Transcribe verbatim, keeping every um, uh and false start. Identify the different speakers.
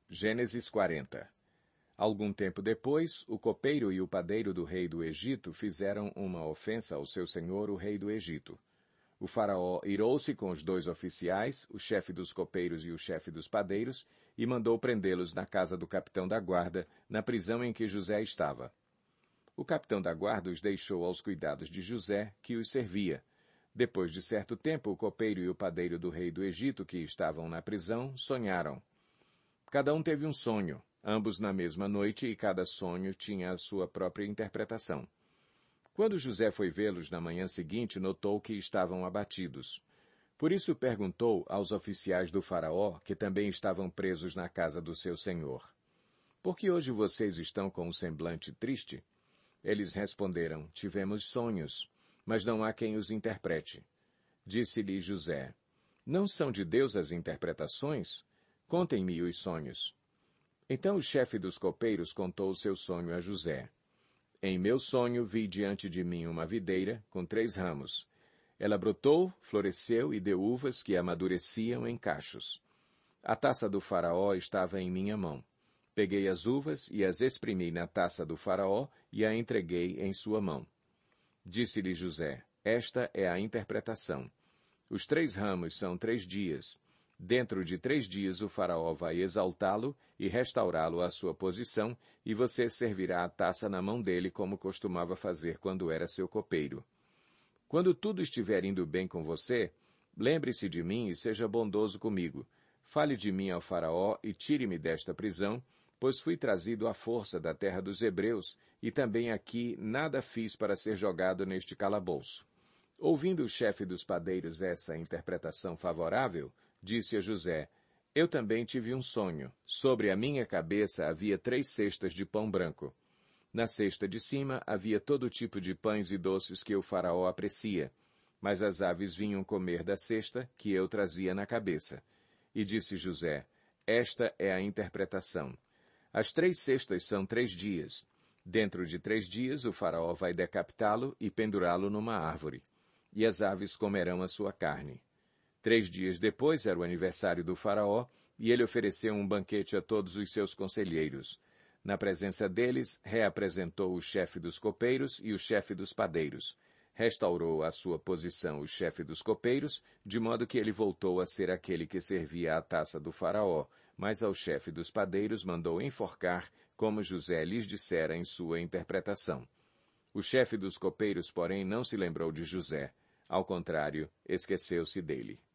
Speaker 1: Gênesis quarenta. Algum tempo depois, o copeiro e o padeiro do rei do Egito fizeram uma ofensa ao seu senhor, o rei do Egito. O faraó irou-se com os dois oficiais, o chefe dos copeiros e o chefe dos padeiros, e mandou prendê-los na casa do capitão da guarda, na prisão em que José estava. O capitão da guarda os deixou aos cuidados de José, que os servia. Depois de certo tempo, o copeiro e o padeiro do rei do Egito, que estavam na prisão, sonharam. Cada um teve um sonho, ambos na mesma noite, e cada sonho tinha a sua própria interpretação. Quando José foi vê-los na manhã seguinte, notou que estavam abatidos. Por isso perguntou aos oficiais do faraó, que também estavam presos na casa do seu senhor: Por que hoje vocês estão com um semblante triste? Eles responderam: Tivemos sonhos, mas não há quem os interprete. Disse-lhe José: Não são de Deus as interpretações? Contem-me os sonhos. Então o chefe dos copeiros contou o seu sonho a José. Em meu sonho vi diante de mim uma videira com três ramos. Ela brotou, floresceu e deu uvas que amadureciam em cachos. A taça do faraó estava em minha mão. Peguei as uvas e as exprimi na taça do faraó e a entreguei em sua mão. Disse-lhe José: Esta é a interpretação. Os três ramos são três dias. Dentro de três dias o faraó vai exaltá-lo e restaurá-lo à sua posição, e você servirá a taça na mão dele como costumava fazer quando era seu copeiro. Quando tudo estiver indo bem com você, lembre-se de mim e seja bondoso comigo. Fale de mim ao faraó e tire-me desta prisão, pois fui trazido à força da terra dos hebreus, e também aqui nada fiz para ser jogado neste calabouço. Ouvindo o chefe dos padeiros essa interpretação favorável, disse a José: Eu também tive um sonho. Sobre a minha cabeça havia três cestas de pão branco. Na cesta de cima havia todo tipo de pães e doces que o faraó aprecia, mas as aves vinham comer da cesta que eu trazia na cabeça. E disse José: Esta é a interpretação. As três cestas são três dias. Dentro de três dias o faraó vai decapitá-lo e pendurá-lo numa árvore, e as aves comerão a sua carne. Três dias depois era o aniversário do faraó, e ele ofereceu um banquete a todos os seus conselheiros. Na presença deles, reapresentou o chefe dos copeiros e o chefe dos padeiros. Restaurou à sua posição o chefe dos copeiros, de modo que ele voltou a ser aquele que servia à taça do faraó, mas ao chefe dos padeiros mandou enforcar, como José lhes dissera em sua interpretação. O chefe dos copeiros, porém, não se lembrou de José. Ao contrário, esqueceu-se dele.